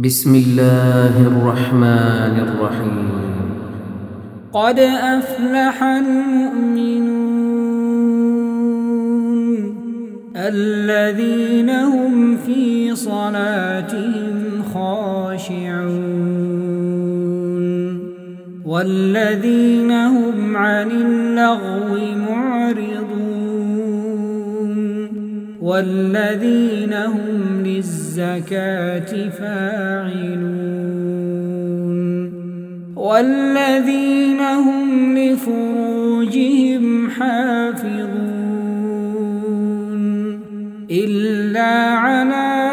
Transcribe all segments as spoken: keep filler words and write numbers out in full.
بسم الله الرحمن الرحيم. قد أفلح المؤمنون الذين هم في صلاتهم خاشعون والذين هم عن اللغو معرضون والذين هم للزكاة فاعلون والذين هم لفروجهم حافظون إلا على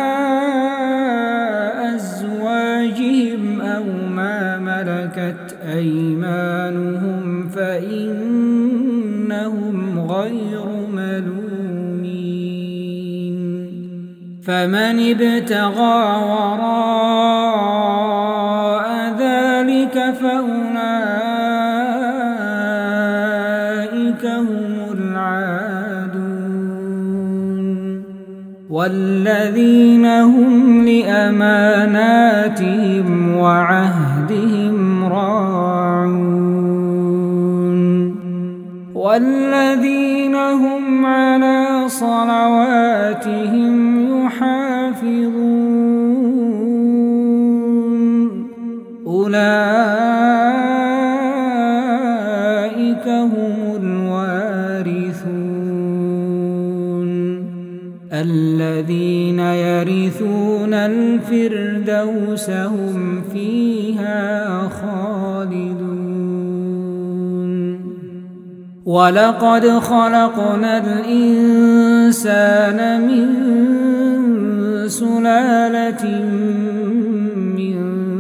أزواجهم أو ما ملكت أيمانهم فإنهم غير ملومين. فمن ابتغى وراء ذلك فأولئك هم العادون والذين هم لأماناتهم وعهدهم راعون والذين هم على صلواتهم يحافظون أولئك هم الوارثون الذين يرثون الفردوس هم فيها خالدون. ولقد خلقنا الإنسان من سلالة من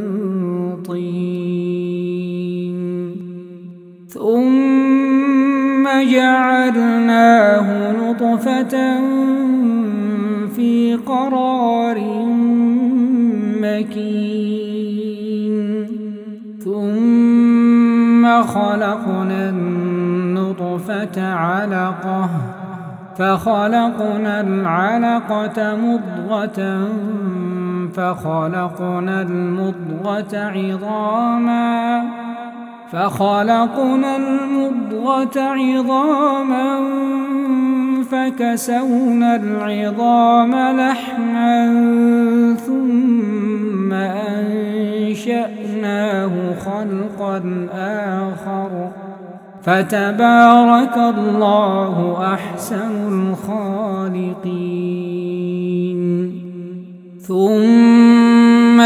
طين ثم جعلناه نطفة في قرار مكين ثم خلقنا النطفة علقة فخلقنا العلقة مضغة فخلقنا المضغة عظاما فخلقنا المضغة عظاما فكسونا العظام لحما ثم أنشأناه خلقا آخر فتبارك الله أحسن الخالقين. ثم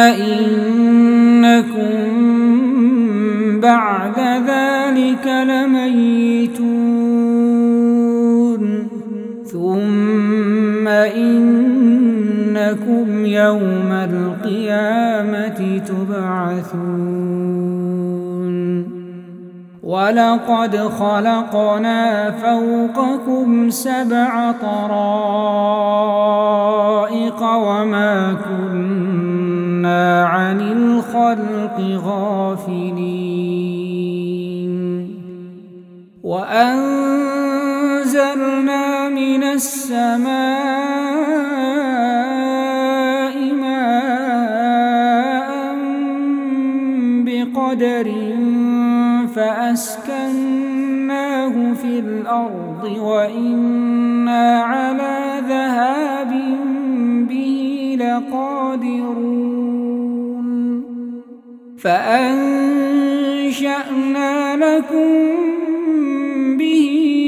إنكم بعد ذلك لميتون ثم إنكم يوم القيامة تبعثون. ولقد خلقنا فوقكم سبع طرائق وما كنا عن الخلق غافلين وأنزلنا من السماء ماء بقدر فأسكناه في الأرض وإنا على ذهاب به لقادرون. فأنشأنا لكم به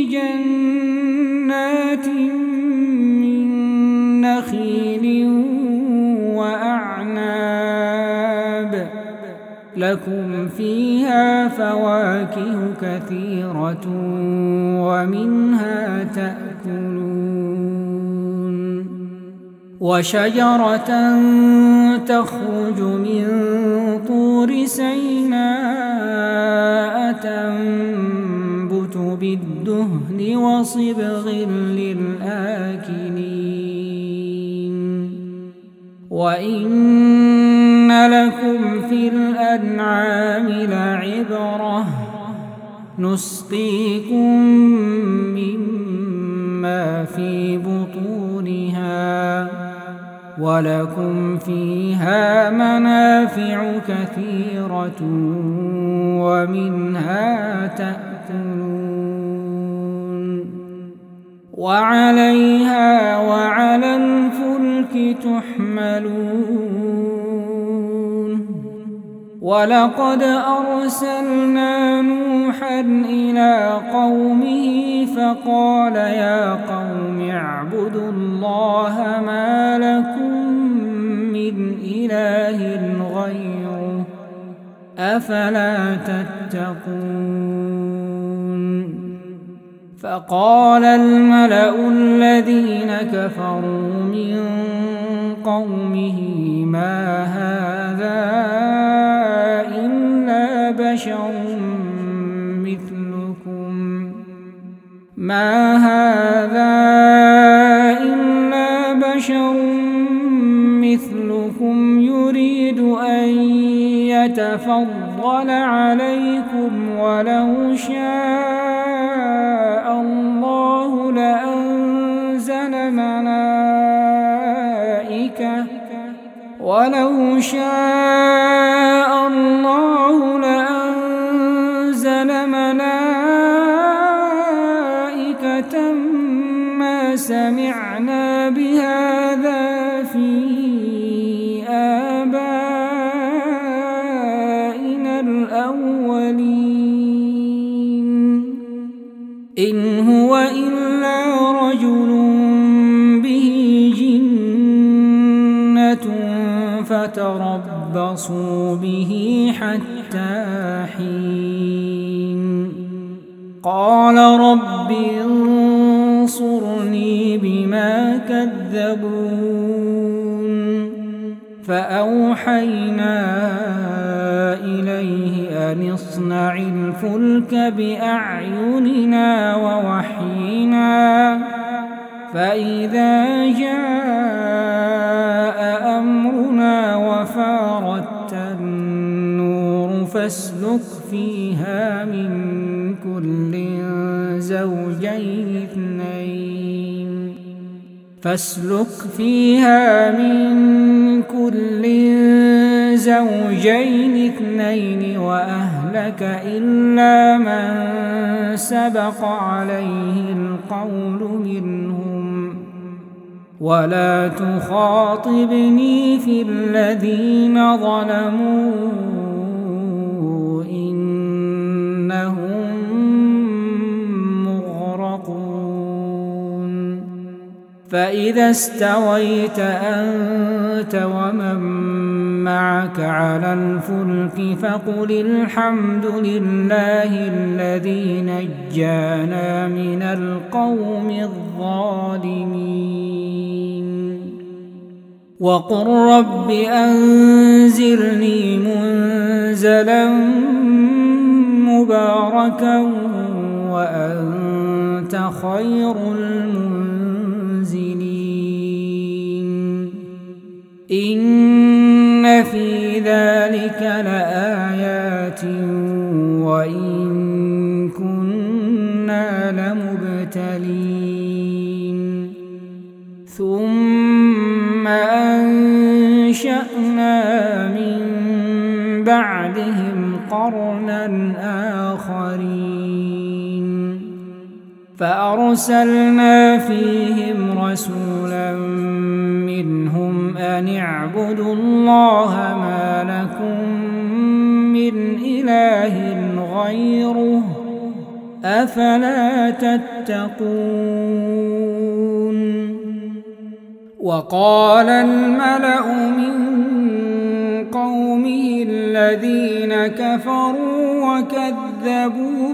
جنات من نخيل وأعناب لكم فيها فواكه كثيرة ومنها تأكلون وشجرة تخرج من طور سيناء تنبت بالدهن وصبغ للآكلين وإن لكم في الأنعام لعبرة نسقيكم مما في بطونها ولكم فيها منافع كثيرة ومنها تأكلون وعليها وعلى الفلك تحملون ولقد أرسلنا نوحا إلى قومه فقال يا قوم اعبدوا الله ما لكم من إله غيره أفلا تتقون فقال الملأ الذين كفروا من قومه ما هذا إلا بشر مثلكم ما هذا إلا بشر مثلكم يريد أن يتفضل عليكم ولو شاء الله لأنزل ملائكة ولو شاء الله لأنزل ملائكة ما سمعنا بهذا في آبائنا الأولين إن هو إلا رجل به جنة فتربصوا به حتى حين قال رب انصرني بما كذبون فأوحينا إليه أن اصنع الفلك بأعيننا ووحينا فإذا جاء أمرنا وفارت النور فاسلك فيها من كل زوجين اثنين فاسلك فيها من كل زوجين اثنين وأهلك إلا من سبق عليه القول منهم ولا تخاطبني في الذين ظلموا إنهم مغرقون فإذا استويت أنت ومن معك على الفلك فقل الحمد لله الذي نجانا من القوم الظالمين وقل رب أنزلني منزلا مباركا وأنت خير المنزلين إن في ذلك لآيات وإن كنا لمبتلين ثم أنشأنا من بعدهم قرنا آخرين فأرسلنا فيهم رسولا منهم أن اعبدوا الله ما لكم من إله غيره أفلا تتقون وقال الملأ من قومه الذين كفروا وكذبوا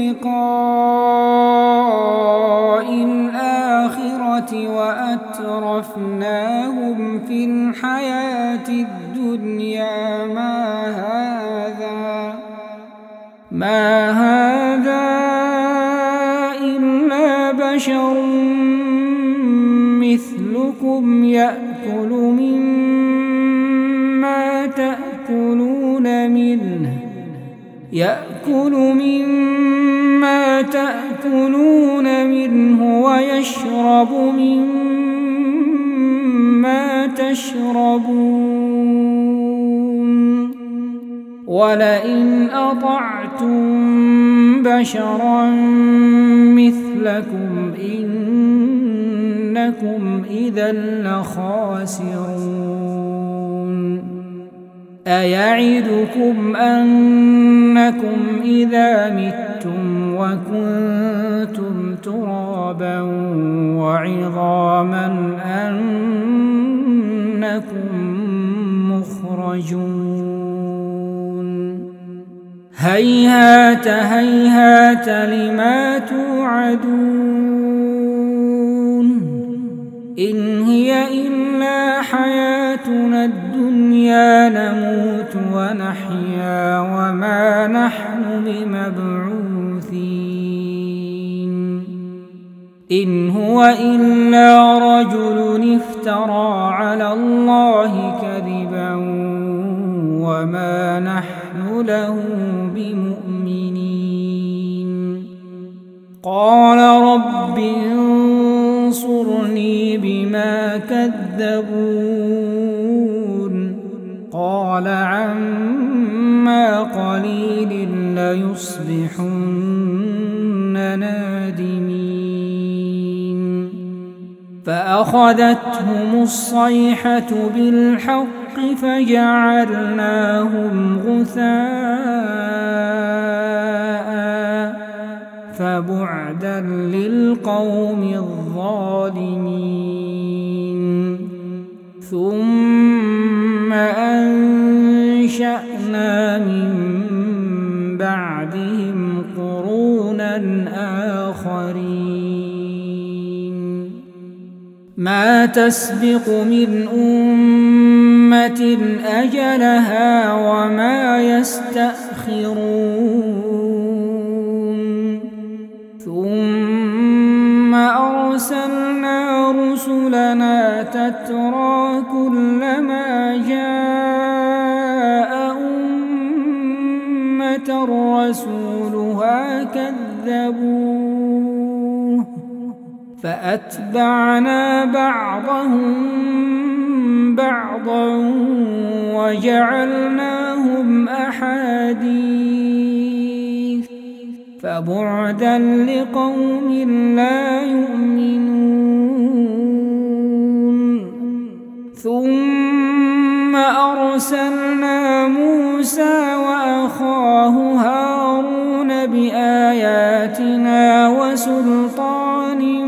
بلقاء الآخرة وأترفناهم في الحياة الدنيا ما هذا ما هذا إلا بشر مثلكم يأكل مما تأكلون منه يأكل مما تأكلون منه ويشرب مما تشربون تشربون ولئن أطعتم بشرا مثلكم إنكم إذا لخاسرون أيعدكم أنكم إذا متم وكنتم ترابا وعظاما أنكم مخرجون هيهات هيهات لما توعدون إن هي إلا حياتنا الدنيا نموت ونحيا وما نحن بمبعوثين إن هو إلا رجل افترى على الله كذبا وما نحن له بمؤمنين قال رب انصرني بما كذبون قال عما قليل ليصبحن نادمين فأخذتهم الصيحة بالحق فجعلناهم غثاء فبعدا للقوم الظالمين ثم أنشأنا من بعدهم قرونا آخرين ما تسبق من أمة أجلها وما يستأخرون ثم أرسلنا رسلنا تترى كلما جاء أمة رسولها كذبوه فأتبعنا بعضهم بعضا وجعلناهم أحاديث فبعدا لقوم لا يؤمنون ثم أرسلنا موسى وأخاه هارون بآياتنا وسلطان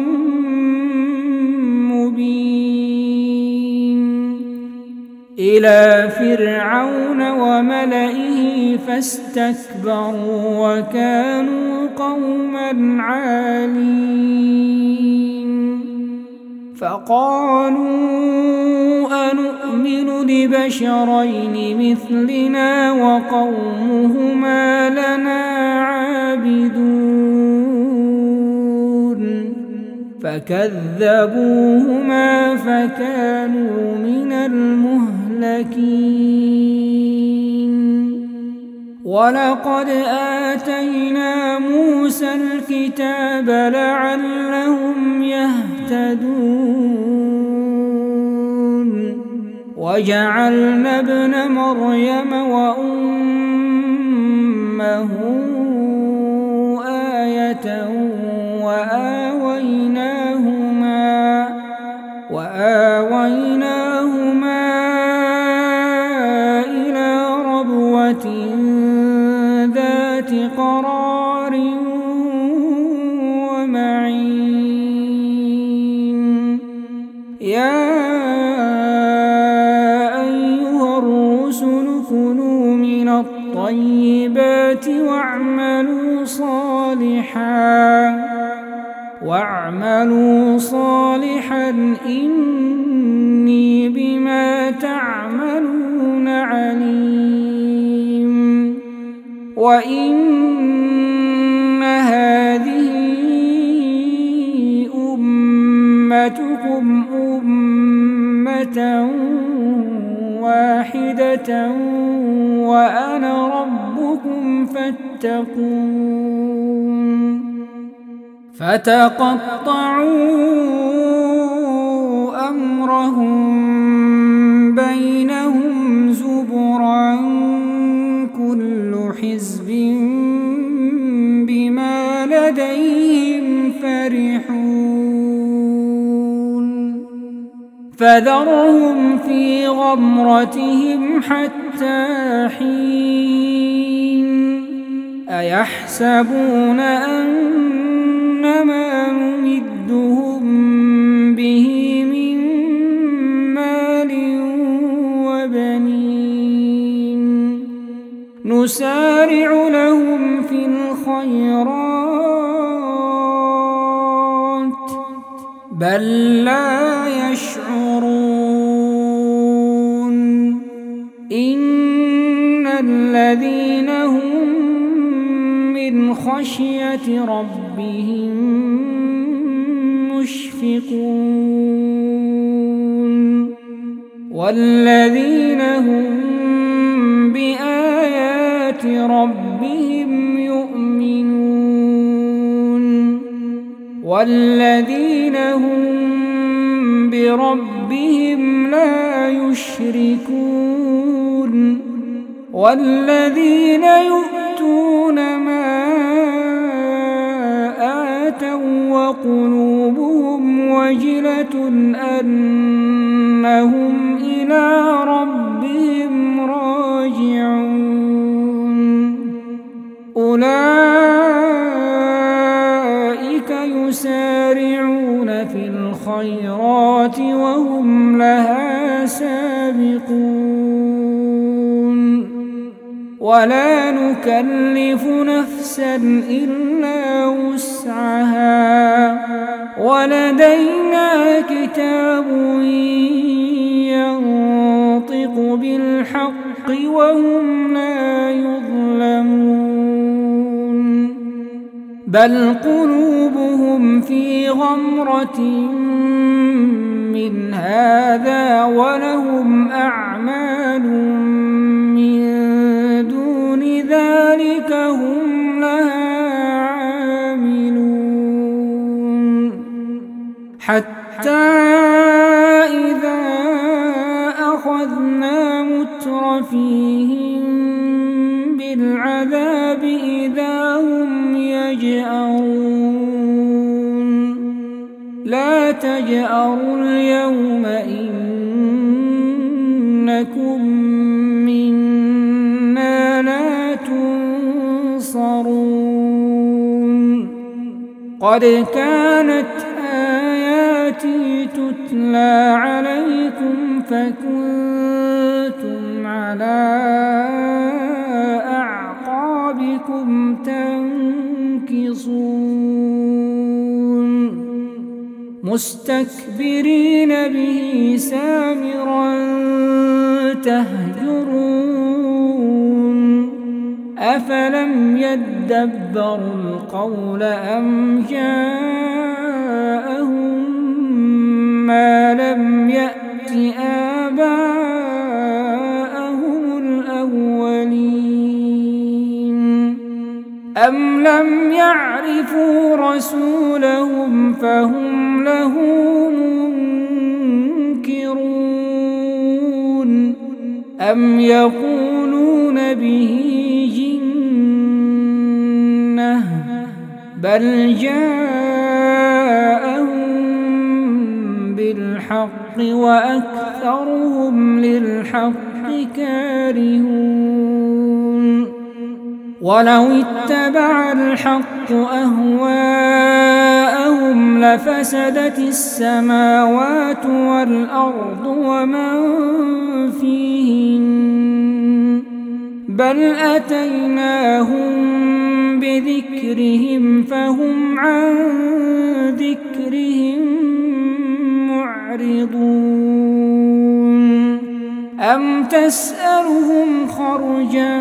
مبين إلى فرعون وملئه فاستكبروا وكانوا قوما عالين فقالوا أنؤمن لبشرين مثلنا وقومهما لنا عابدون فكذبوهما فكانوا من المهلكين ولقد آتينا موسى الكتاب لعلهم يهتدون وجعلنا ابن مريم وأمه آية وآويناهما وآويناهما إلى ربوة ذات قرار ومعين يا أيها الرسل كلوا من الطيبات واعملوا صالحا واعملوا صالحا إني بما تعملون عليم وإن هذه أمتكم أمة واحدة وأنا ربكم فاتقون فتقطعوا أمرهم فذرهم في غمرتهم حتى حين أيحسبون أنما نمدهم به من مال وبنين نسارع لهم في الخيرات بل لا يشعرون إن الذين هم من خشية ربهم مشفقون والذين هم بآيات ربهم يؤمنون والذين هم بربهم لا يشركون والذين يؤتون ما آتوا وقلوبهم وجلة أنهم إلى ربهم راجعون أولئك يسارعون في الخيرات وهم لها سابقون ولا نكلف نفسا إلا وسعها ولدينا كتاب ينطق بالحق وهم لا يظلمون بل قلوبهم في غمرة من هذا ولهم أعمال من دون ذلك هم لها عاملون حتى إذا أخذنا مترفيهم بالعذاب إذا هم يجأرون لا تجأروا اليوم إنكم منا لا تنصرون قد كانت آياتي تتلى عليكم فكنتم على أعقابكم تنكصون مستكبرين به سامرا تهجرون أفلم يدبروا القول أم جاءهم ما لم يأت آباءهم الأولين أم لم يعرفوا رسولهم فهم له منكرون أم يقولون به جنة بل جاءهم بالحق وأكثرهم للحق كارهون ولو اتبع الحق أهواءهم لفسدت السماوات والأرض ومن فيهن بل أتيناهم بذكرهم فهم عن ذكرهم معرضون أم تسألهم خرجا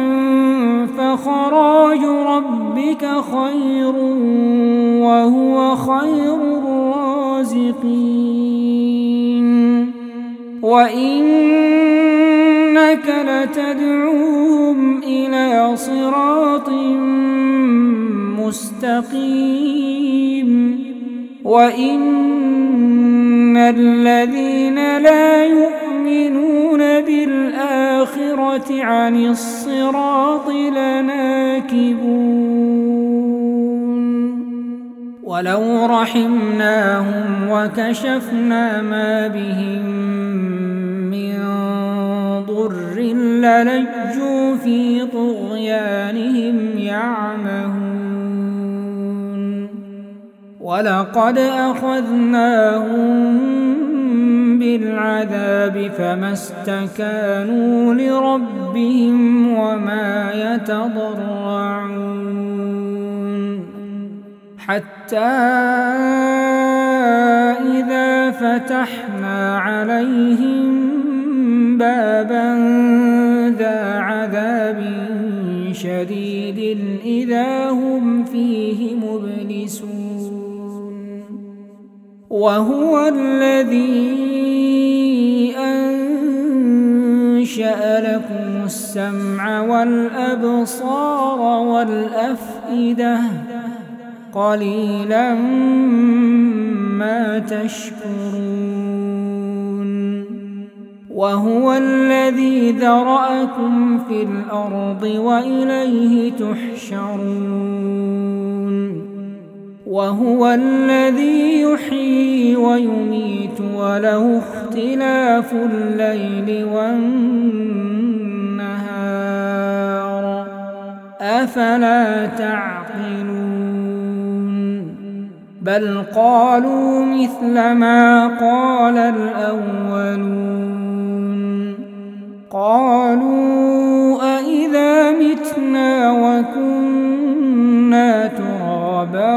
فخراج ربك خير وهو خير الرازقين وإنك لتدعوهم إلى صراط مستقيم وإن الذين لا يؤمنون بالآخرة عن الصراط لناكبون ولو رحمناهم وكشفنا ما بهم من ضر للجوا في طغيانهم يعمهون ولقد أخذناهم بالعذاب فما استكانوا لربهم وما يتضرعون حتى إذا فتحنا عليهم بابا ذا عذاب شديد إذا هم فيه مبلسون وهو الذي أنشأ لكم السمع والأبصار والأفئدة قليلا ما تشكرون وهو الذي ذرأكم في الأرض وإليه تحشرون وهو الذي يحيي ويميت وله اختلاف الليل والنهار أفلا تعقلون بل قالوا مثل ما قال الأولون قالوا أإذا متنا وكنا ترابا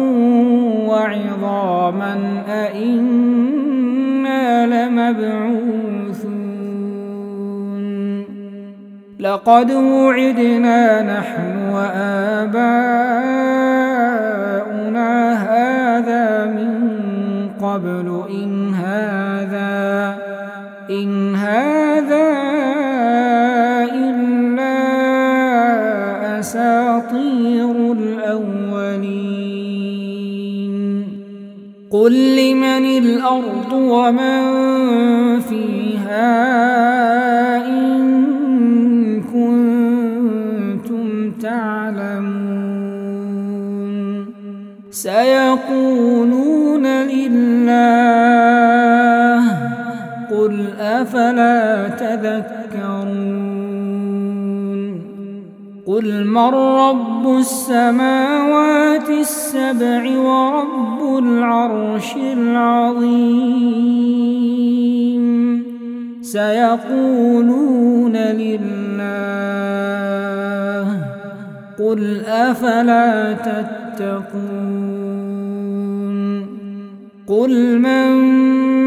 وعظاما أإنا لمبعوثون لقد وعدنا نحن وآباؤنا هذا من قبل إن هذا إن هذا إلا أساطير الأولين قل لمن الأرض ومن فيها إن كنتم تعلمون سيقولون لله قل أفلا تذكرون قل من رب السماوات السبع ورب العرش العظيم سيقولون لله قل أفلا تتقون قل من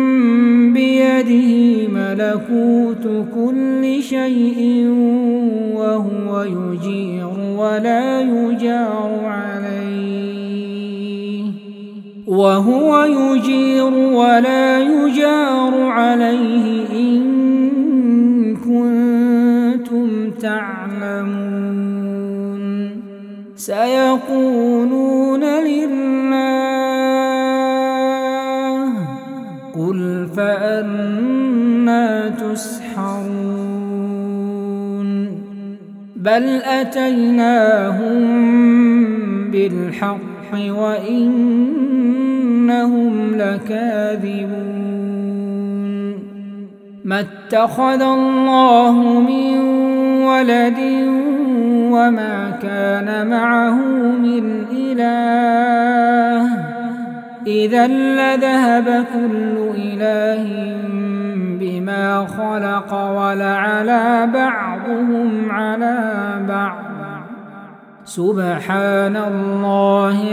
بيده ملكوت كل شيء وهو يجير ولا يجار عليه وهو يجير ولا يجار عليه إن كنتم تعلمون سيقولون لله قل فأنى تسحرون بل أتيناهم بالحق وإنهم لكاذبون ما اتخذ الله من ولد وما كان معه من إله إذا لذهب كل إله بما خلق ولعلى بعضهم على بعض سبحان الله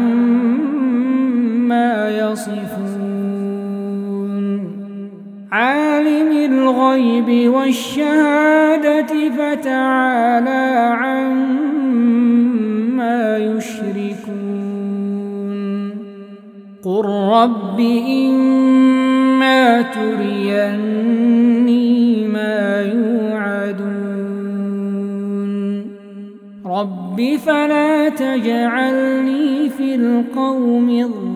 عما يصفون عالم الغيب والشهادة فتعالى عما يشركون قل رب إما تريني ما يوعدون رب فلا تجعلني في القوم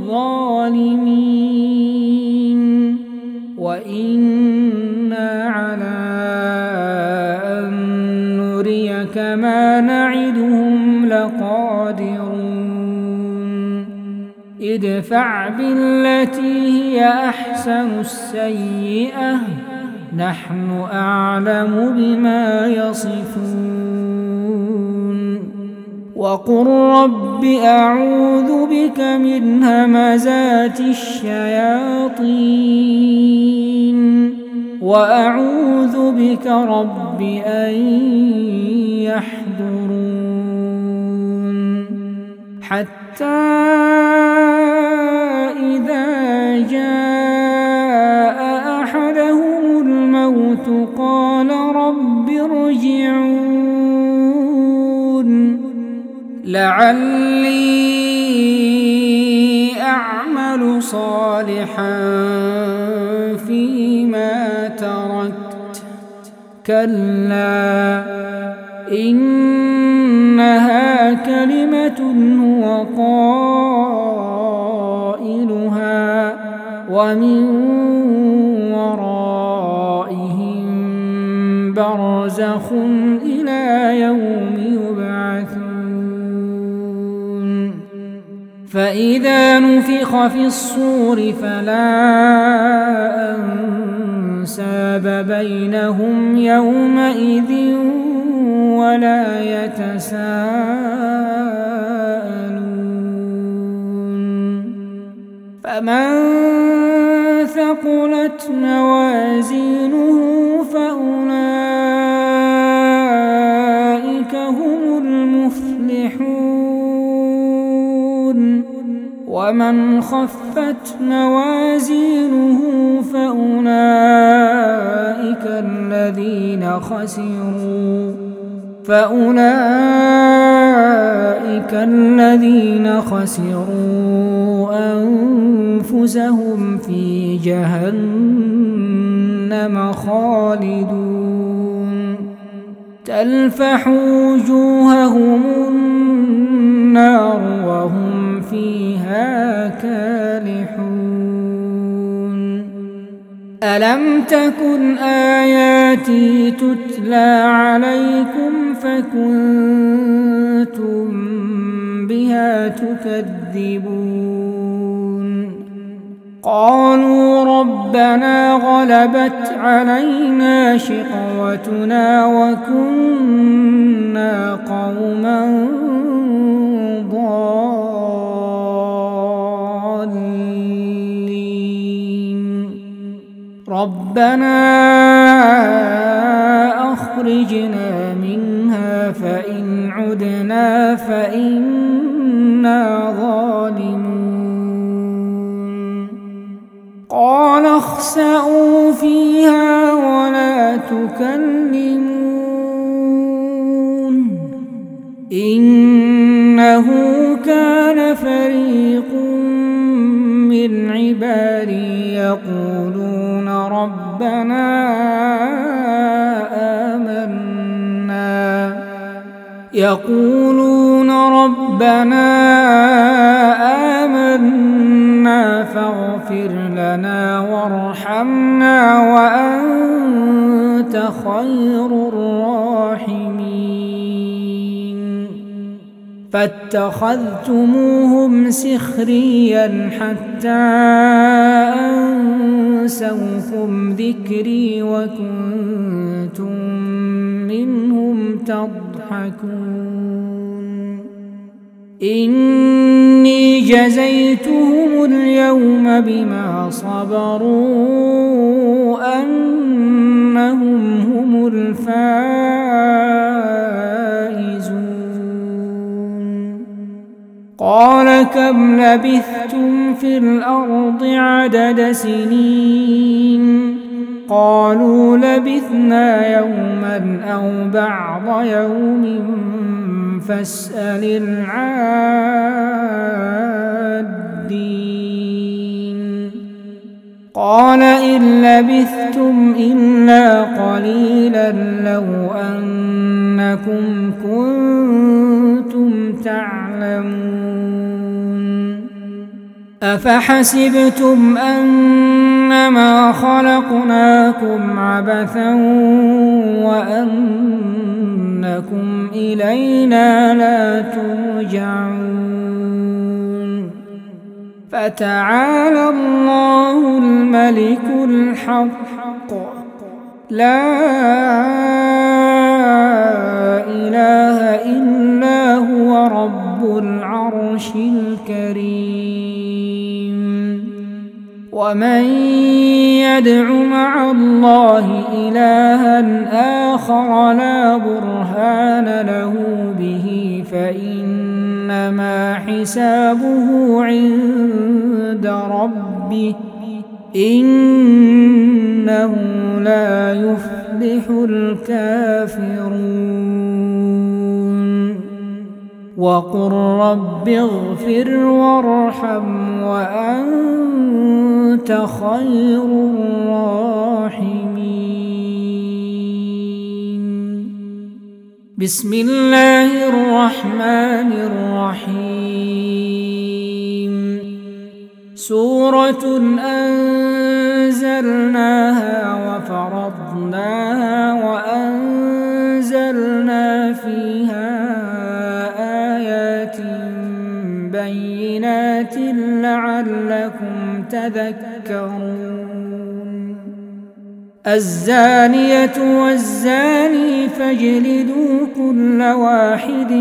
الظالمين وإنا على أن نريك ما نعدهم لقادرون ادفع بالتي هي أحسن السيئة نحن أعلم بما يصفون وقل رب أعوذ بك من همزات الشياطين وأعوذ بك رب أن يحضرون حتى إذا جاء أحدهم الموت قال رب ارجعون لعلي أعمل صالحا فيما تركت كلا إنها كلمة هو قائلها ومن ورائهم برزخ إلى يوم يبعثون فإذا نفخ في الصور فلا أنساب بينهم يومئذ ولا يتساءلون فمن ثقلت موازينه فأولئك هم المفلحون ومن خفت موازينه فأولئك الذين خسروا فأولئك الذين خسروا أنفسهم في جهنم خالدون تلفح وجوههم النار وهم فيها كالحون ألم تكن آياتي تتلى عليكم فكنتم بها تكذبون قالوا ربنا غلبت علينا شقوتنا وكنا قوما ضالين ربنا أخرجنا منها فإن عدنا فإنا ظالمون قال اخسئوا فيها ولا تكلمون إنه كان فريق من عبادي يقولون ربنا آمنا يقولون ربنا آمنا فاغفر لنا وارحمنا وأنت خير الراحمين فاتخذتموهم سخريا حتى أنسوكم ذكري وكنتم منهم تضحكون إني جزيتهم اليوم بما صبروا أنهم هم الفائزون قال كم لبثتم في الأرض عدد سنين قالوا لبثنا يوما أو بعض يوم فاسأل العادين قال إن لبثتم إلا قليلا لو أنكم كنتم تعلمون أفحسبتم أنما خلقناكم عبثا وأنكم إلينا لا ترجعون فتعالى الله الملك الحق لا إله إلا هو رب العرش الكريم. ومن يدع مع الله إلها آخر لا برهان له به فإنما حسابه عند ربه إنه لا يفلح الكافرون. وقل رب اغفر وارحم وأنت خير الراحمين. بسم الله الرحمن الرحيم. سورة أنزلناها وفرضناها وأنزلنا فيها آيات بينات لعلكم تذكرون. الزانية والزاني فاجلدوا كل واحد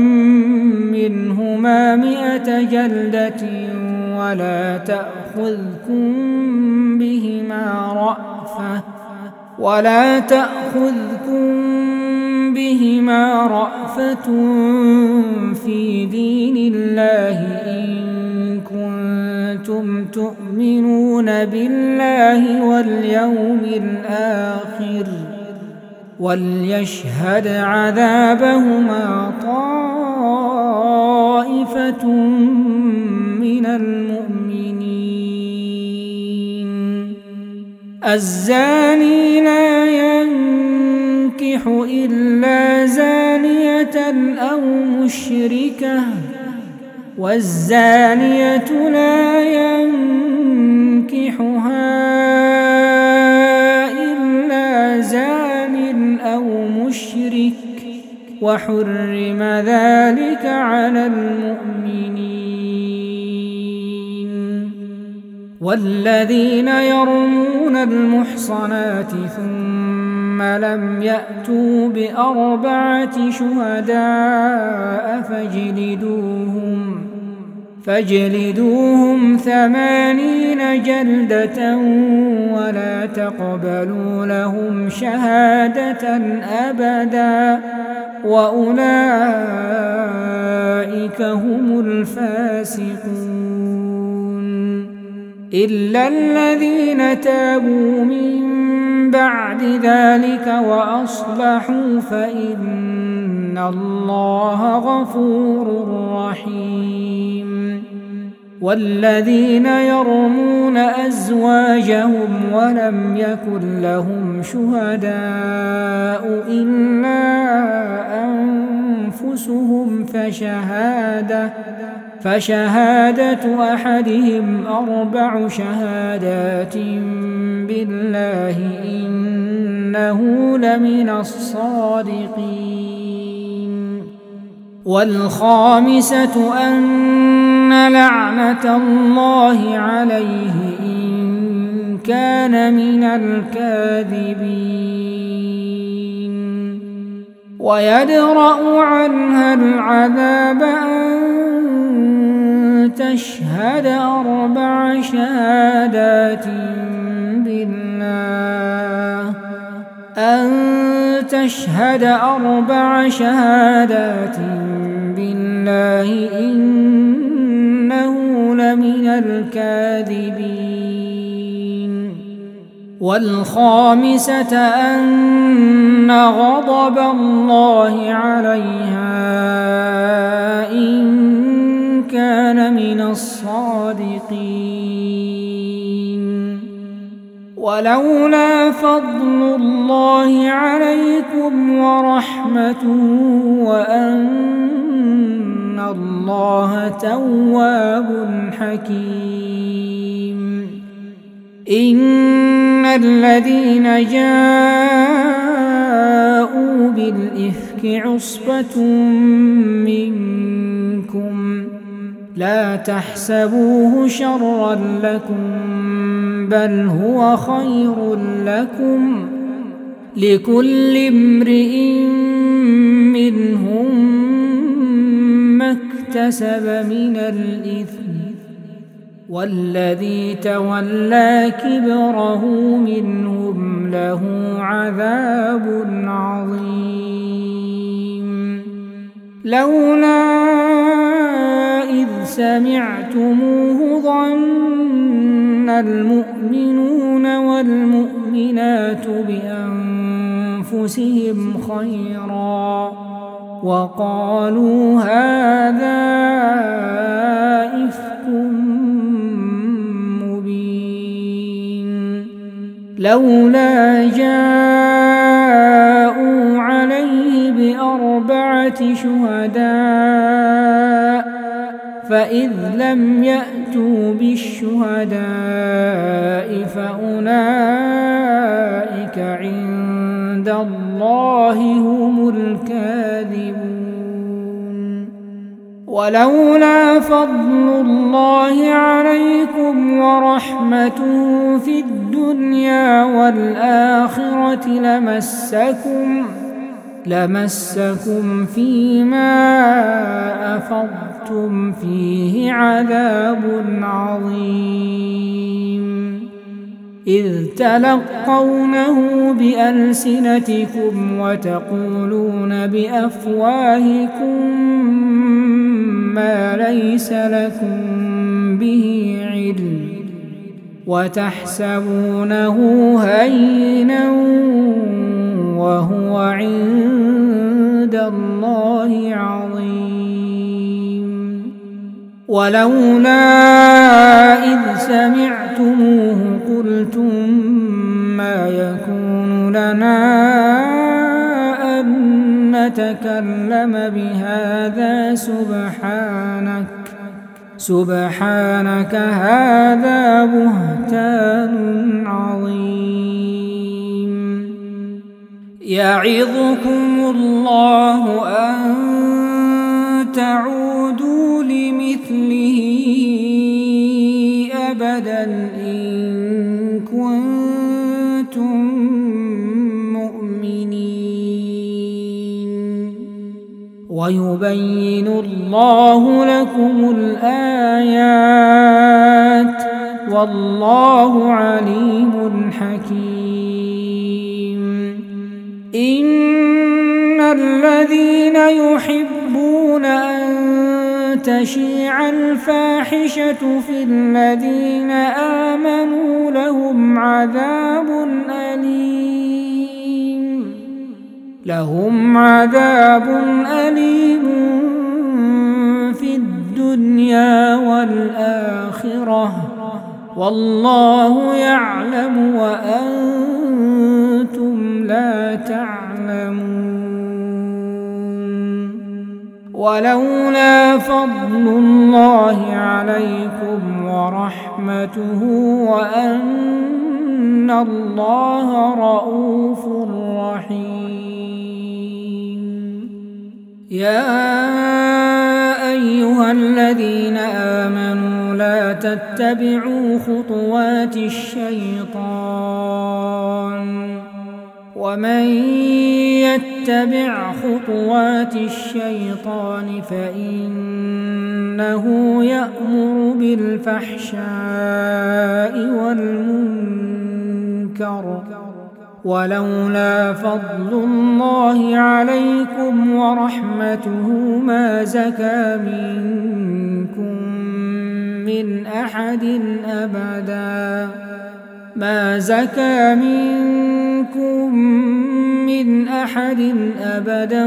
منهما مئة جلدة ولا تأخذكم بهما رأفة ولا تأخذكم بهما رأفة في دين الله إن كنتم تؤمنون بالله واليوم الآخر وليشهد عذابهما طائفة من المؤمنين. الزاني لا ينكح إلا زانية أو مشركة والزانية لا ينكحها إلا زان أو مشرك وحرم ذلك على المؤمنين. والذين يرمون المحصنات ثم لم يأتوا بأربعة شهداء فاجلدوهم فاجلدوهم ثمانين جلدة ولا تقبلوا لهم شهادة أبدا وأولئك هم الفاسقون. إلا الذين تابوا من بعد ذلك وأصلحوا فإن الله غفور رحيم. والذين يرمون أزواجهم ولم يكن لهم شهداء إلا أنفسهم فشهادة فشهادة أحدهم أربع شهادات بالله إنه لمن الصادقين. والخامسة أن لعنة الله عليه إن كان من الكاذبين. ويدرأ عنها العذاب أن تشهد أربع شهادات بالله أن تشهد أربع شهادات بالله إنه لمن الكاذبين. والخامسة أن غضب الله عليها إن كان من الصادقين. ولولا فضل الله عليكم ورحمته وأن الله تواب حكيم. إن الذين جاءوا بالإفك عصبة منكم لا تحسبوه شرا لكم بل هو خير لكم لكل امرئ منهم ما اكتسب من الإثم والذي تولى كبره منهم له عذاب عظيم. لولا إذ سمعتموه ظن المؤمنون والمؤمنات بأنفسهم خيرا وقالوا هذا إفك مبين. لولا جاءوا عليه بأربعة شهداء فإذ لم يأتوا بالشهداء فأولئك عند الله هم الكاذبون. ولولا فضل الله عليكم ورحمته في الدنيا والآخرة لمسكم لمسكم فيما أفضتم فيه عذاب عظيم. إذ تلقونه بألسنتكم وتقولون بأفواهكم ما ليس لكم به علم وتحسبونه هينا وهو عند الله عظيم. ولولا إذ سمعتموه قلتم ما يكون لنا أن نتكلم بهذا سبحانك سبحانك هذا بهتان عظيم. يعظكم الله أن تعودوا لمثله أبدا إن كنتم مؤمنين. ويبين الله لكم الآيات والله عليم حكيم. إن الذين يحبون أن تشيع الفاحشة في الذين آمنوا لهم عذاب أليم لهم عذاب أليم في الدنيا والآخرة والله يعلم وأنتم لا تعلمون. ولولا فضل الله عليكم ورحمته وأن الله رؤوف رحيم. يا أيها الذين آمنوا لا تتبعوا خطوات الشيطان ومن يتبع خطوات الشيطان فإنه يأمر بالفحشاء والمنكر. ولولا فضل الله عليكم ورحمته ما زكى منكم من أحد أبدا ما زكى منكم من أحد أبدا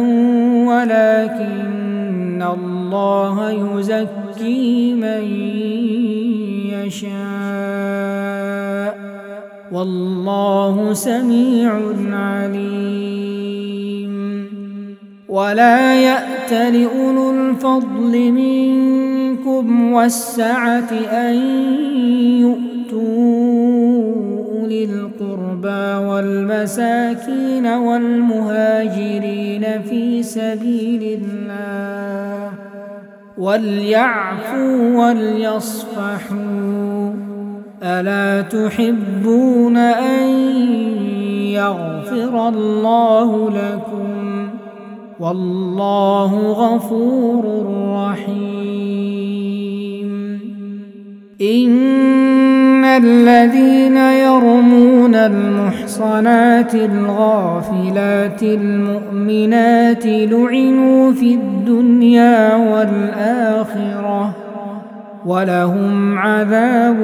ولكن الله يزكي من يشاء والله سميع عليم. ولا يأت لأولو الفضل منكم والسعة أن يؤتوا أولي القربى والمساكين والمهاجرين في سبيل الله وليعفوا وليصفحوا ألا تحبون أن يغفر الله لكم والله غفور رحيم إن الذين يرمون المحصنات الغافلات المؤمنات لعنوا في الدنيا والآخرة ولهم عذاب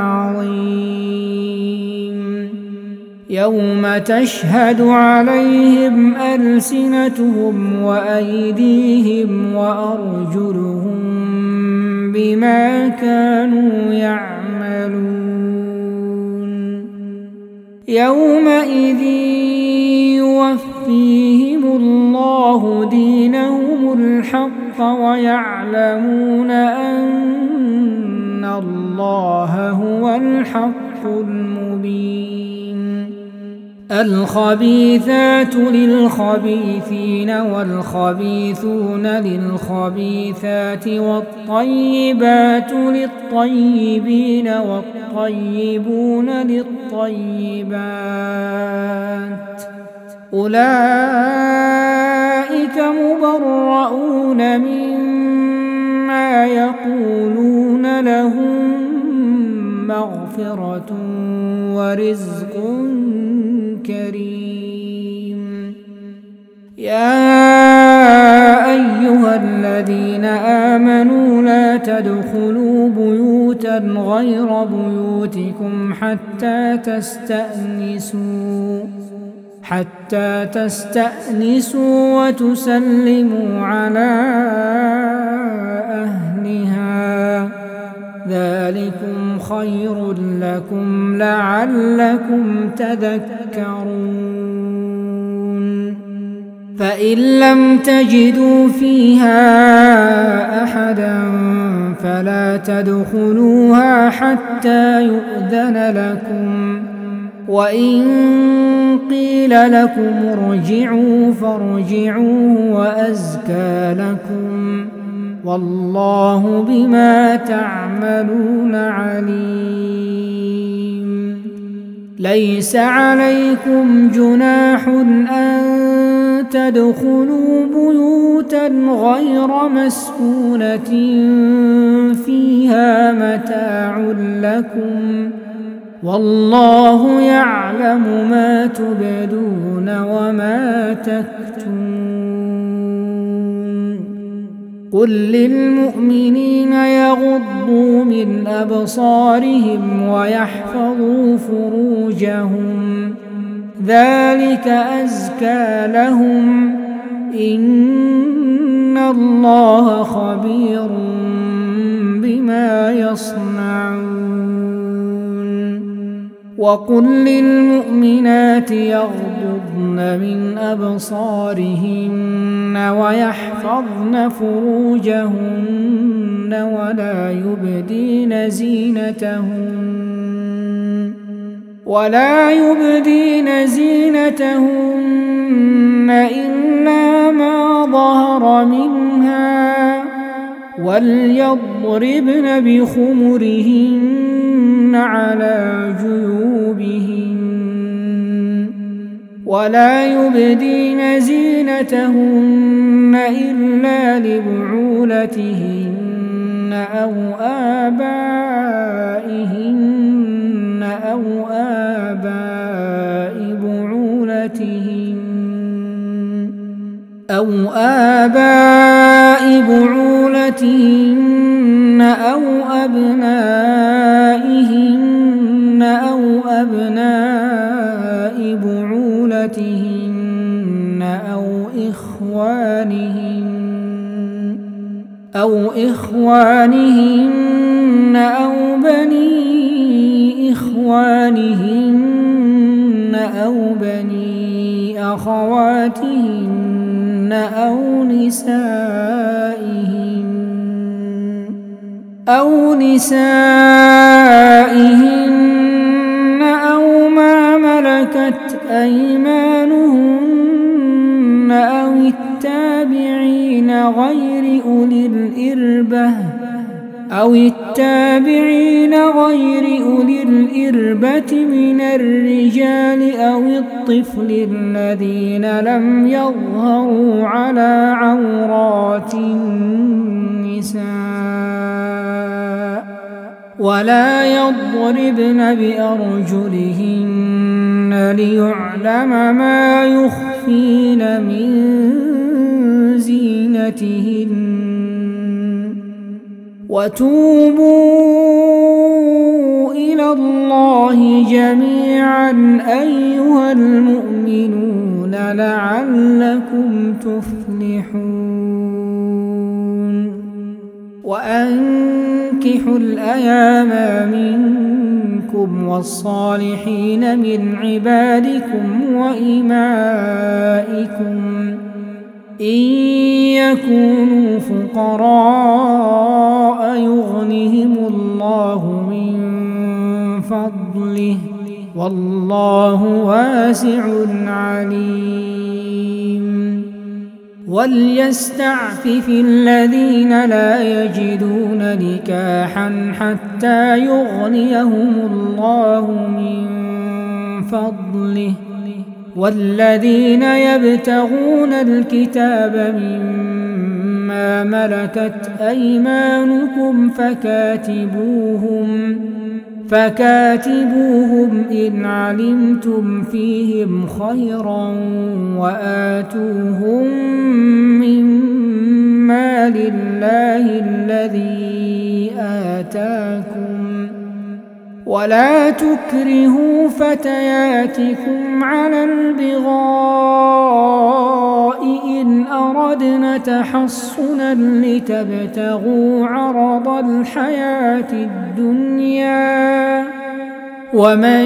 عظيم يوم تشهد عليهم ألسنتهم وأيديهم وأرجلهم بما كانوا يعملون يومئذ يوفيهم الله دينهم الحق ويعلمون أن الله هو الحق المبين الخبيثات للخبيثين والخبيثون للخبيثات والطيبات للطيبين والطيبون للطيبات أولئك مبرؤون مما يقولون لهم مغفرة ورزق كريم يا أيها الذين آمنوا لا تدخلوا بيوتا غير بيوتكم حتى تستأنسوا حتى تستأنسوا وتسلموا على أهلها ذلكم خير لكم لعلكم تذكرون فإن لم تجدوا فيها أحدا فلا تدخلوها حتى يؤذن لكم وإن قيل لكم ارجعوا فارجعوا وأزكى لكم والله بما تعملون عليم ليس عليكم جناح أن تدخلوا بيوتا غير مسكونة فيها متاع لكم والله يعلم ما تبدون وما تكتمون قل للمؤمنين يغضوا من أبصارهم ويحفظوا فروجهم ذلك أزكى لهم إن الله خبير بما يصنعون وقل للمؤمنات يغضضن من أبصارهن ويحفظن فروجهن ولا يبدين زينتهن ولا يبدين زينتهن إلا ما ظهر منها وليضربن بخمرهن على جيوبهن ولا يبدين زينتهن إلا لبعولتهن أو آبائهن أو آباء بعولتهن أو آباء بعولتهن أو أبنائهن أو أبناء بعولتهن أو إخوانهن أو إخوانهن أو بني إخوانهن أو بني أخواتهن أو نسائهن أو نسائهن أو ما ملكت أيمانهن أو التابعين غير أولي الإربة أو التابعين غير أولي الإربة من الرجال أو الطفل الذين لم يظهروا على عورات النساء ولا يضربن بأرجلهن ليعلم ما يخفين من زينتهن وتوبوا إلى الله جميعا أيها المؤمنون لعلكم تفلحون وأنكحوا الأيام منكم والصالحين من عبادكم وإمائكم إن يكونوا فقراء يغنهم الله من فضله والله واسع عليم وليستعفف الذين لا يجدون نكاحا حتى يغنيهم الله من فضله والذين يبتغون الكتاب مما ملكت أيمانكم فكاتبوهم فكاتبوهم إن علمتم فيهم خيرا وآتوهم مما لله الذي آتاكم ولا تكرهوا فتياتكم على البغاء إن أردنا تحصنا لتبتغوا عرض الحياة الدنيا ومن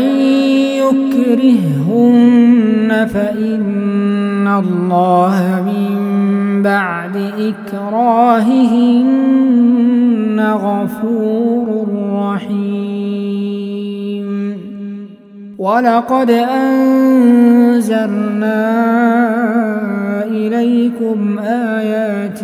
يكرههن فإن الله من بعد إكراههن غفور رحيم ولقد أنزلنا إليكم آيات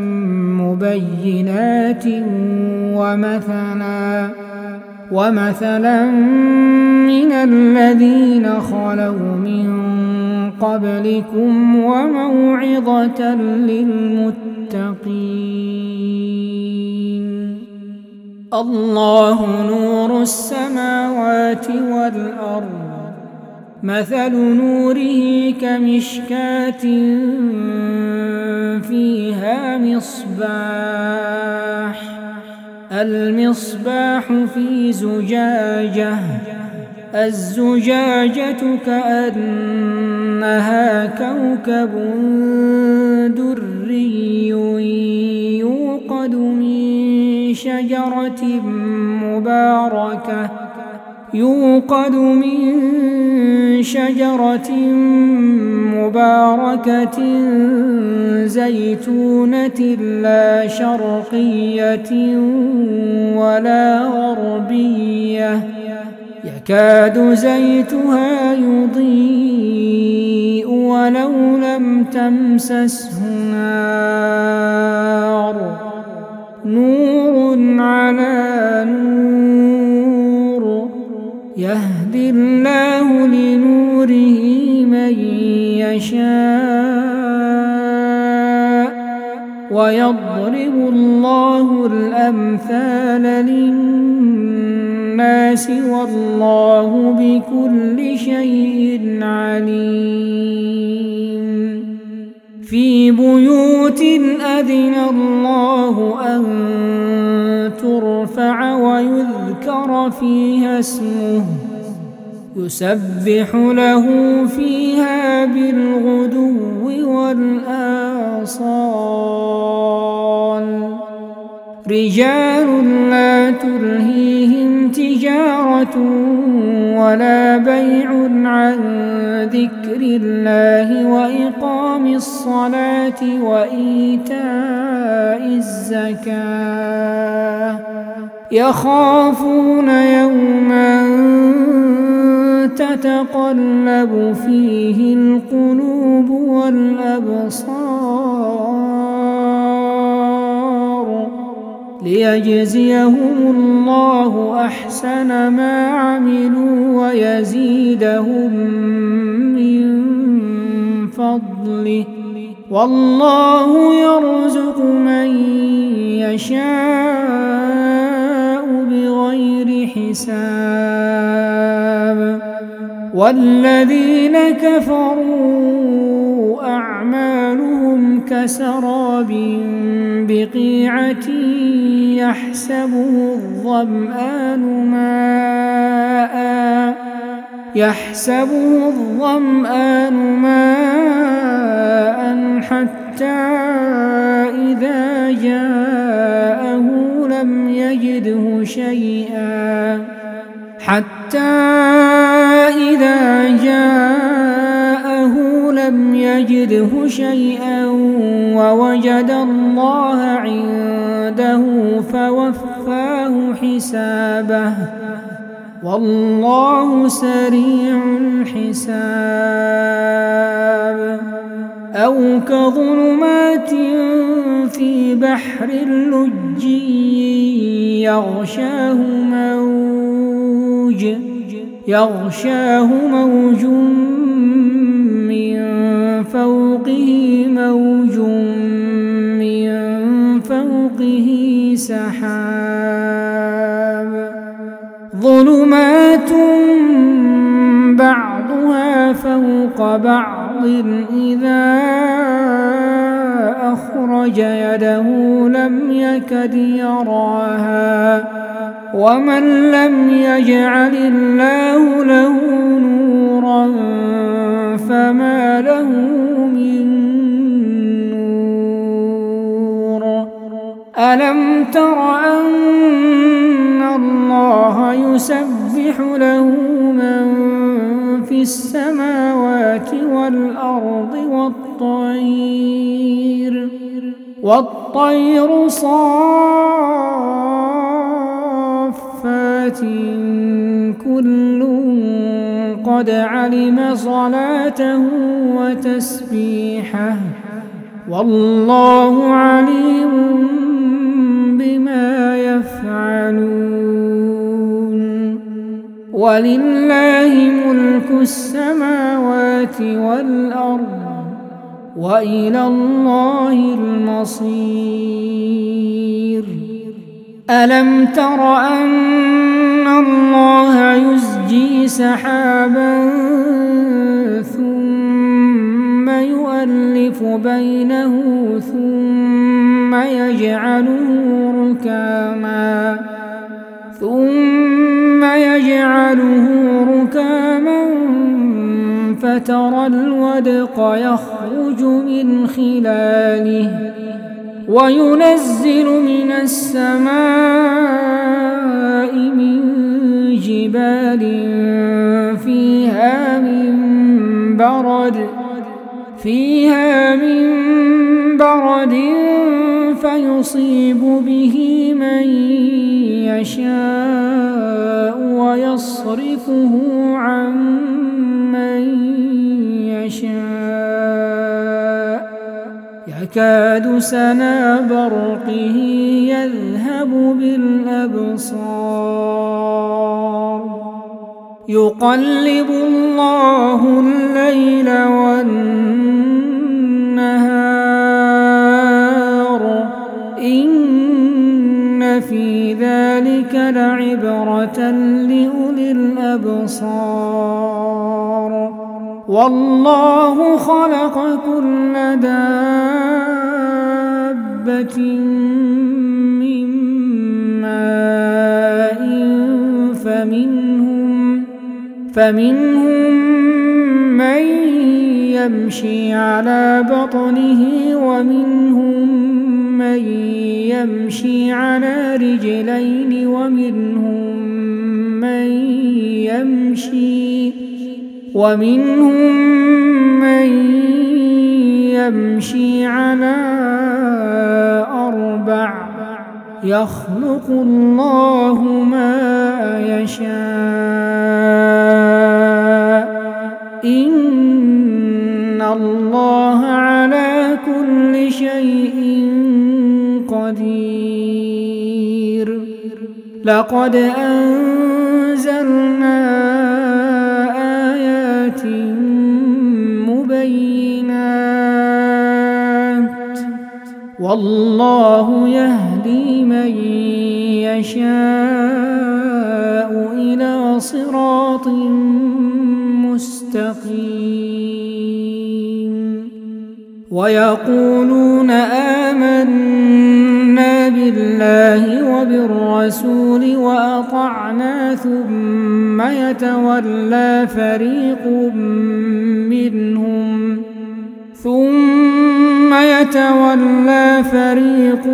مبينات ومثلا ومثلا من الذين خلوا من قبلكم وموعظة للمتقين الله نور السماوات والأرض مثل نوره كمشكاة فيها مصباح المصباح في زجاجة الزجاجة كأنها كوكب دري يوقد من شجرة مباركة يوقد من شجرة مباركة زيتونة لا شرقية ولا غربية يكاد زيتها يضيء ولو لم تمسسه نار نور على نور يهدي الله لنوره من يشاء ويضرب الله الأمثال للناس والله بكل شيء عليم في بيوت أذن الله أن ترفع ويذكر فيها اسمه يسبح له فيها بالغدو والآصال رجال لا تلهيهم تجارة ولا بيع عن ذكر الله وإقام الصلاة وإيتاء الزكاة يخافون يوما تتقلب فيه القلوب والأبصار ليجزيهم الله أحسن ما عملوا ويزيدهم من فضله والله يرزق من يشاء بغير حساب والذين كفروا أعمالهم كسراب بقيعة يحسبه الظمآن ماء يحسبه الظمآن ماء حتى إذا جاءه لم يجده شيئا حتى إذا جاءه لم يجده شيئا ووجد الله عنده فوفاه حسابه والله سريع الحساب أو كظلمات في بحر لجي يغشاه موج يغشاه موج من فوقه موج من فوقه سحاب ظلمات بعضها فوق بعض إذا أخرج يده لم يكد يراها ومن لم يجعل الله له نورا فما له من نور ألم تر أن الله يسبح له من في السماوات والأرض والطير والطير صافات كل قد علم صلاته وتسبيحه والله عليم بما يفعلون ولله ملك السماوات والأرض وإلى الله المصير ألم تر أن الله يزجي سحابا ثم يؤلف بينه ثم يجعله ركاما ثم يجعله ركاما فترى الودق يخرج من خلاله وينزل من السماء من جبال فيها من برد فيها من برد فيصيب به من يشاء ويصرفه عن من يشاء يكاد سنا برقه يذهب بالأبصار يقلب الله الليل والنهار إن في ذلك لعبرة لأولي الأبصار والله خلق كل دابة من ماء فمنهم فمنهم من يمشي على بطنه ومنهم من يمشي على رجلين ومنهم من يمشي ومنهم من يمشي على أربع يخلق الله ما يشاء إن الله على كل شيء قدير. لقد أنزلنا آيات مبينات والله يهدي من يشاء إلى صراط مستقيم. ويقولون آمنا بالله وبالرسول وأطعنا ثم يتولى فريق منهم ثم يتولى فريق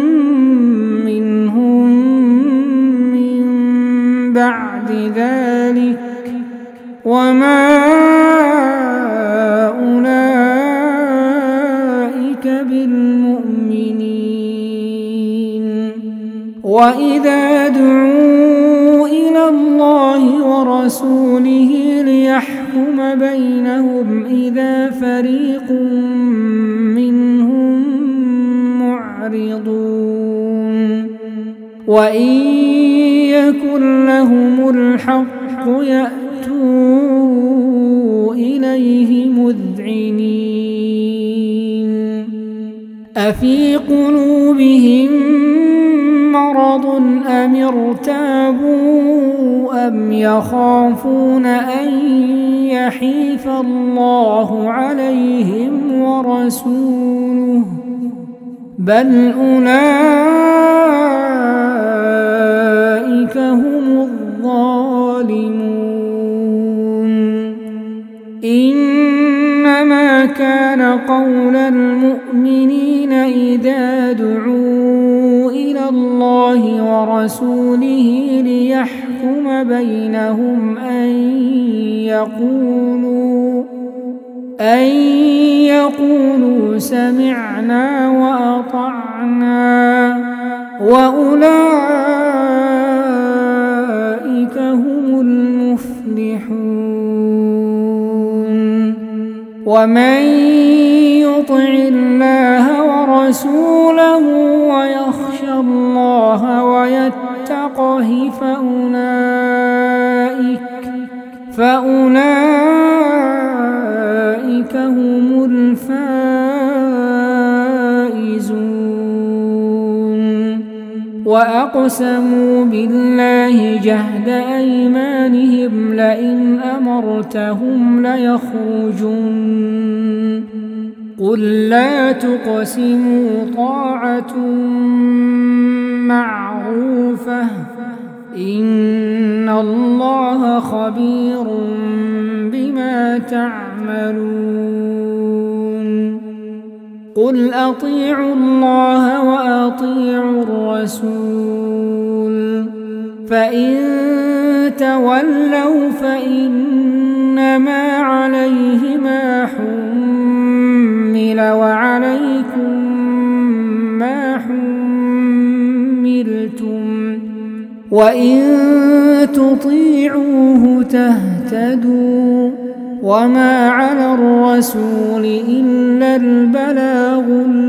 منهم من بعد ذلك وما أولئك بالمؤمنين. وإذا دعوا إلى الله ورسوله ليحكم بينهم إذا فريق منهم معرضون. وإن يكن لهم الحق يأتوا إليه مذعنين. أفي قلوبهم مرض أم ارتابوا أم يخافون أن يحيف الله عليهم ورسوله بل أولئك هم الظالمون. إنما كان قول المؤمنين إذا دعوا إلى الله ورسوله ليحكم بينهم أن يقولوا أن يقولوا سمعنا وأطعنا وأولئك هم المفلحون. ومن يطع الله ورسوله ويخشى الله ويتقه فأولئك فأولئك هم الفائزون. وأقسموا بالله جهد أيمانهم لئن أمرتهم ليخرجن قل لا تقسموا طاعة معروفة إن الله خبير بما تعملون. قل أطيعوا الله وأطيعوا الرسول فإن تولوا فإنما عليه ما حمل وعليكم ما حملتم وإن تطيعوه تهتدوا وما على الرسول إلا البلاغ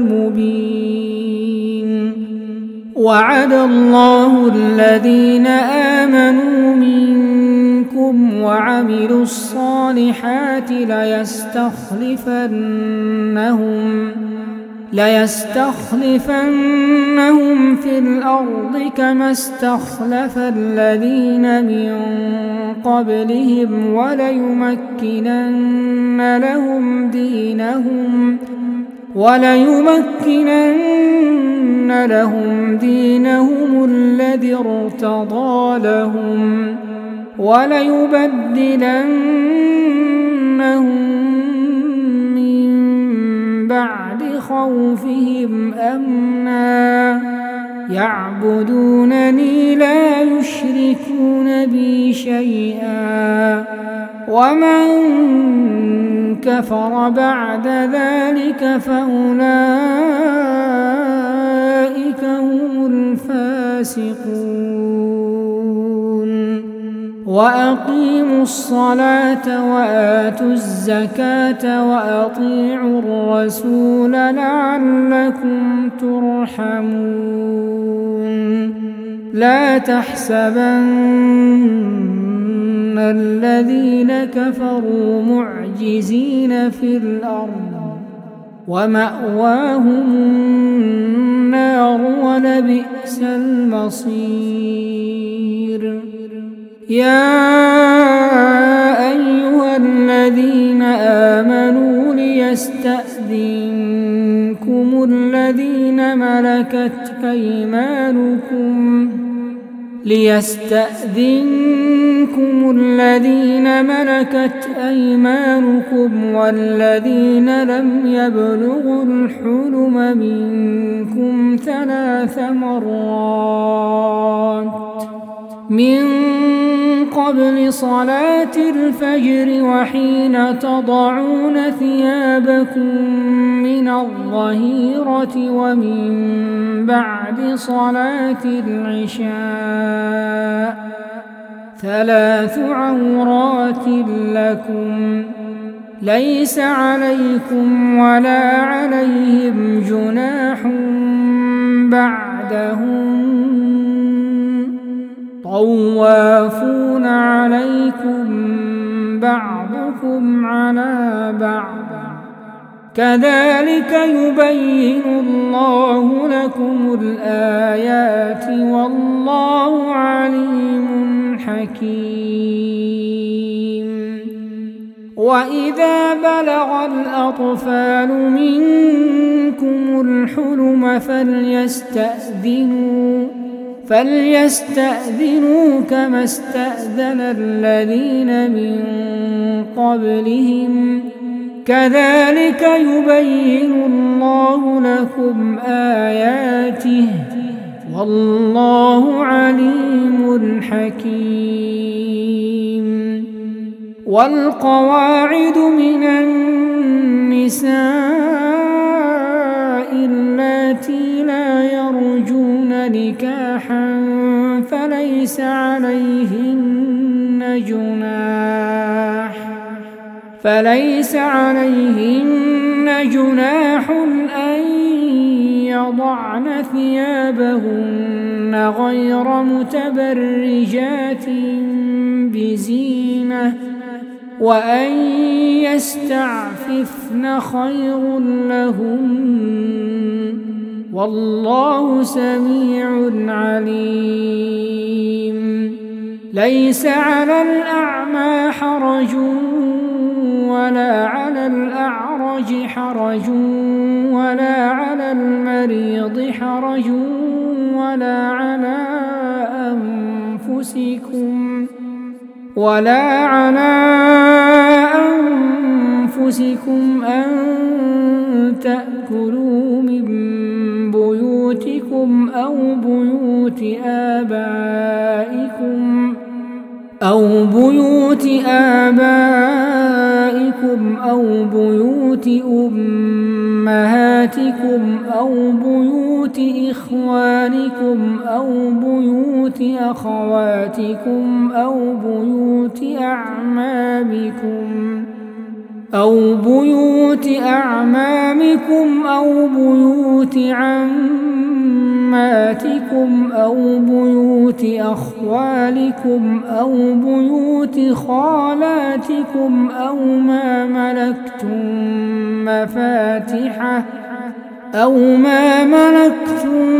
المبين. وعد الله الذين آمنوا منكم وعملوا الصالحات ليستخلفنهم ليستخلفنهم في الأرض كما استخلف الذين من قبلهم وليمكنن لهم دينهم وليمكنن لهم دينهم الذي ارتضى لهم وليبدلنهم من بعد خوفهم أمنا يعبدونني لا يشركون بي شيئا ومن كفر بعد ذلك فأولئك هم الفاسقون. وأقيموا الصلاة وآتوا الزكاة وأطيعوا الرسول لعلكم ترحمون لا تحسبن الذين كفروا معجزين في الأرض ومأواهم النار ولبئس المصير يا أيها الذين آمنوا ليستأذنكم الذين ملكت أيمانكم ليستأذنكم الذين ملكت أيمانكم والذين لم يبلغوا الحلم منكم ثلاث مرات من قبل صلاة الفجر وحين تضعون ثيابكم من الظهيرة ومن بعد صلاة العشاء ثلاث عورات لكم ليس عليكم ولا عليهم جناح بعدهم طوافون عليكم بعضكم على بعض كذلك يبين الله لكم الآيات والله عليم حكيم وإذا بلغ الأطفال منكم الحلم فليستأذنوا فليستأذنوا كما استأذن الذين من قبلهم كذلك يبين الله لكم آياته والله عليم حكيم والقواعد من النساء اللاتي لا يرجون نكاحا فليس عليهن جناح فليس عليهن جناح أن يضعن ثيابهن غير متبرجات بزينة وأن يستعففن خير لهن والله سميع عليم ليس على الأعمى حرج ولا على الأعرج حرج ولا على المريض حرج ولا على أنفسكم ولا على أنفسكم أن تأكلوا من بيوتكم أو بيوت آبائكم أو بيوت آبائكم أو بيوت أمهاتكم أو بيوت إخوانكم أو بيوت أخواتكم أو بيوت أعمامكم أو بيوت أعمامكم أو بيوت عماتكم أو بيوت أخوالكم أو بيوت خالاتكم أو ما ملكتم مفاتحه أو ما ملكتم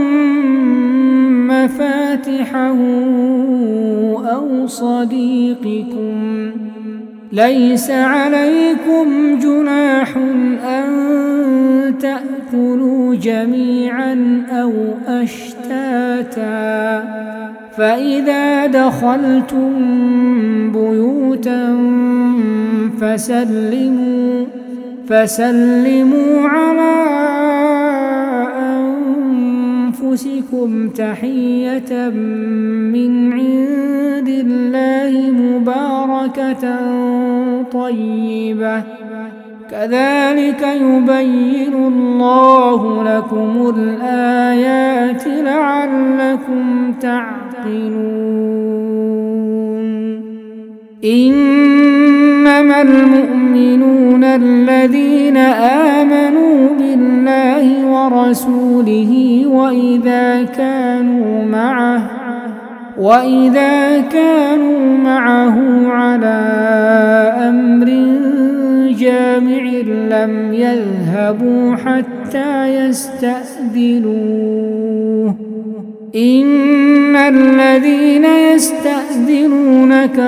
مفاتحه أو صديقكم ليس عليكم جناح أن تأكلوا جميعا أو أشتاتا فإذا دخلتم بيوتا فسلموا فسلموا على أنفسكم تحية من عند الله مباركة طيبة كذلك يبين الله لكم الآيات لعلكم تعقلون إنما المؤمنون الذين آمنوا بالله ورسوله وإذا كانوا معه وإذا كانوا معه على أمر جامع لم يذهبوا حتى يستأذنوه إن الذين يستأذنونك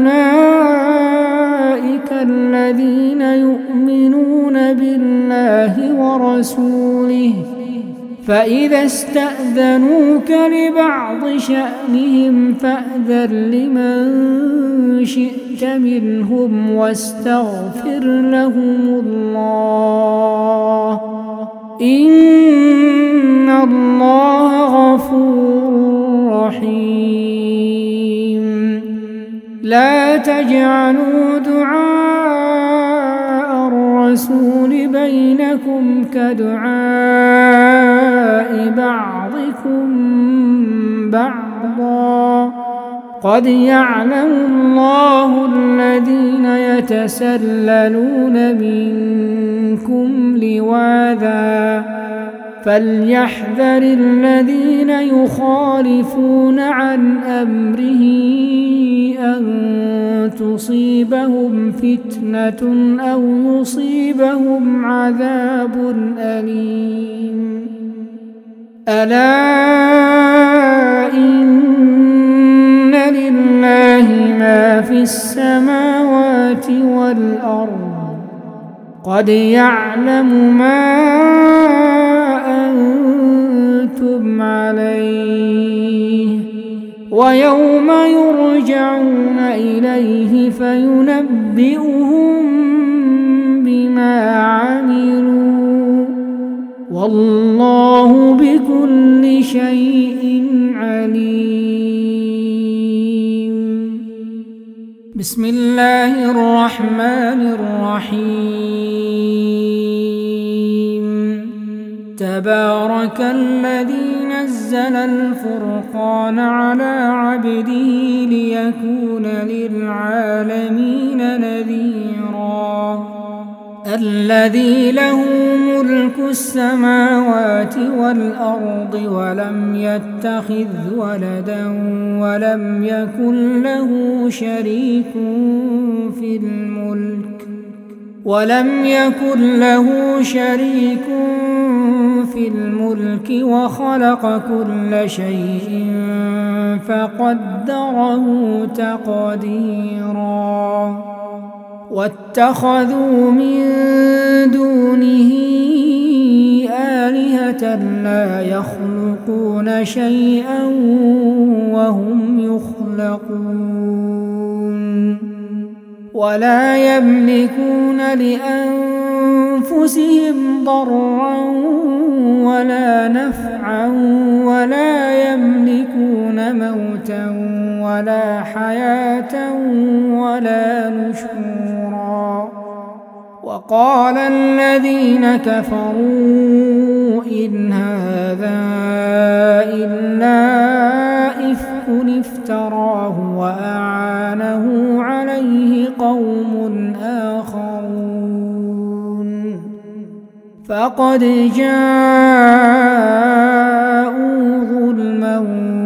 أولئك الذين يؤمنون بالله ورسوله فإذا استأذنوك لبعض شأنهم فأذن لمن شئت منهم واستغفر لهم الله إن الله غفور رحيم لا تجعلوا دعاء الرسول بينكم كدعاء بعضكم بعضا قد يعلم الله الذين يتسللون منكم لواذا فليحذر الذين يخالفون عن أمره أن تصيبهم فتنة أو يصيبهم عذاب أليم ألا إن لله ما في السماوات والأرض قد يعلم ما أنتم عليه ويوم يرجعون إليه فينبئهم بما عملوا والله بكل شيء عليم. بسم الله الرحمن الرحيم. تبارك الذي نزل الفرقان على عبده ليكون للعالمين نذيرا الذي له ملك السماوات والأرض ولم يتخذ ولدا ولم يكن له شريك في الملك ولم يكن له شريك في الملك وخلق كل شيء فقدره تقديرا واتخذوا من دونه آلهة لا يخلقون شيئا وهم يخلقون ولا يملكون لأنفسهم ضرا ولا نفعا ولا يملكون موتا ولا حياة ولا نشورا وقال الذين كفروا إن هذا إلا إفك افتراه وأعانه عليه قوم آخرون فقد جاءوا ظلما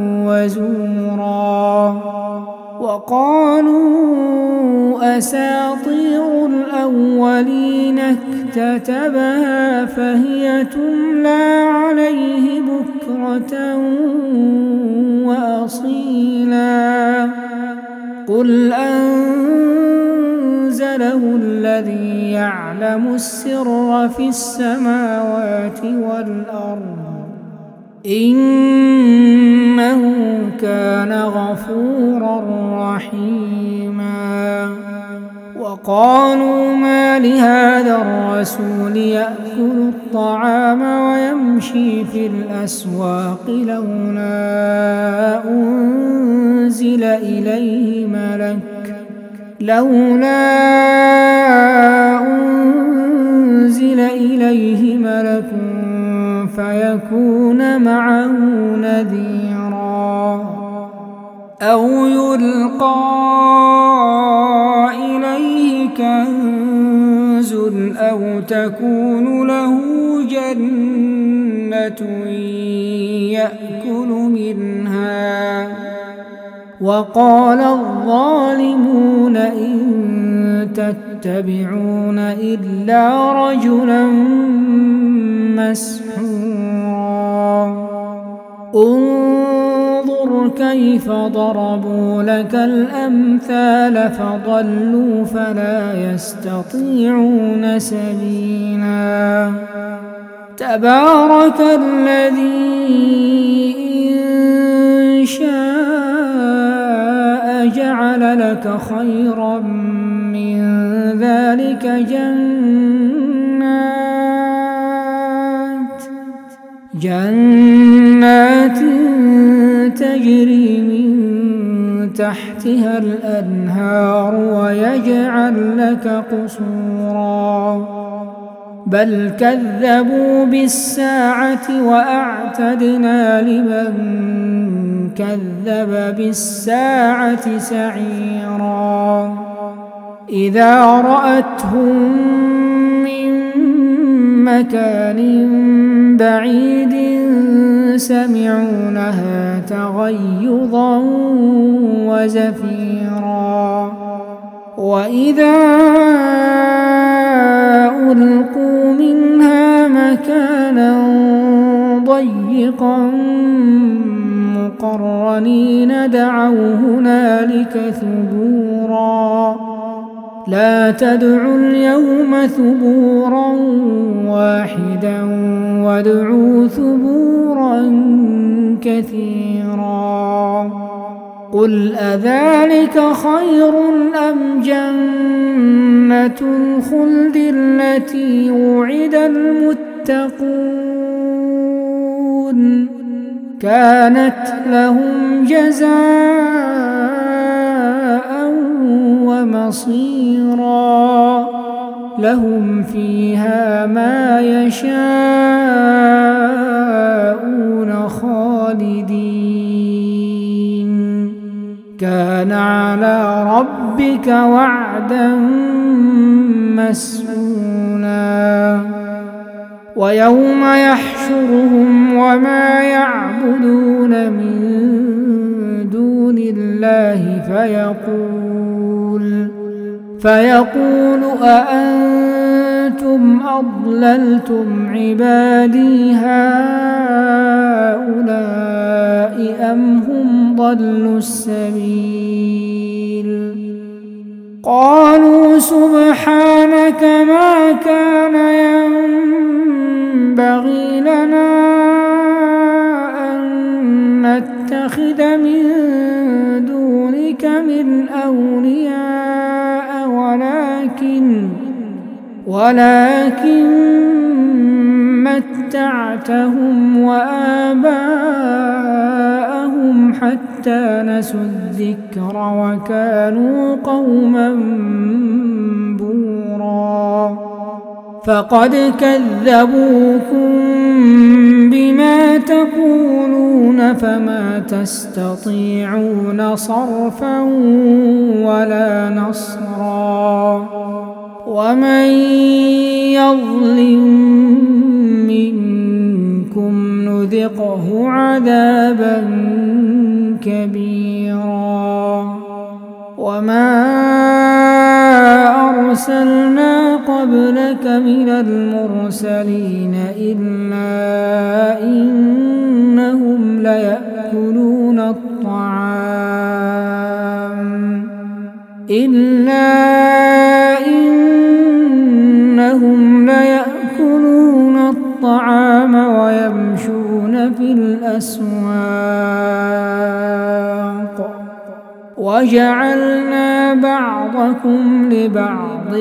وزورا وقالوا أساطير الأولين اكتتبها فهي تملى عليه بكرة وأصيلا قل أنزله الذي يعلم السر في السماوات والأرض إنه كان غفورا رحيما وقالوا ما لهذا الرسول يأكل الطعام ويمشي في الأسواق لولا أنزل إليه ملك لولا أنزل إليه ملك فيكون معه نذيرا أو يلقى إليه كنز أو تكون له جنة يأكل منها. وقال الظالمون إن تتبعون إلا رجلا مسحورا. انظر كيف ضربوا لك الأمثال فضلوا فلا يستطيعون سبيلا. تبارك الذي إن شاء جعل لك خيرا من ذلك جنات جنات تجري من تحتها الأنهار ويجعل لك قصورا. بل كذبوا بالساعة وأعتدنا لمن كذب بالساعة سعيرا. إذا رأتهم من مكان بعيد سمعوا لها تغيظا وزفيرا. وإذا ألقوا منها مكانا ضيقا مقرنين دعوا هنالك ثبورا. لا تدعوا اليوم ثبورا واحدا وادعوا ثبورا كثيرا. قل أذلك خير أم جنة الخلد التي وعد المتقون كانت لهم جزاء ومصيرا. لهم فيها ما يشاءون خالدين. كان على ربك وعدا مسئولا. ويوم يحشرهم وما يعبدون من دون الله فيقول فيقول أأنتم أضللتم عبادي هؤلاء أم هم ضلوا السبيل. قالوا سبحانك ما كان ينبغي لنا أن نتخذ من دونك من أولياء ولكن ولكن متعتهم وآباءهم حتى نسوا الذكر وكانوا قوما بورا. فقد كذبوكم بما تقولون فما تستطيعون صرفا ولا نصرا. ومن يظلم منكم نذقه عذابا كبيرا. وما أرسلنا قبلك من المرسلين إلا إنهم ليأكلون الطعام إلا إنهم ليأكلون الطعام ويمشون في الأسواق وجعلنا بعضكم لبعض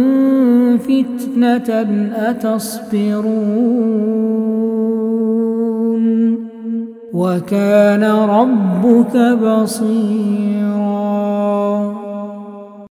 فتنة أتصبرون وكان ربك بصيرا.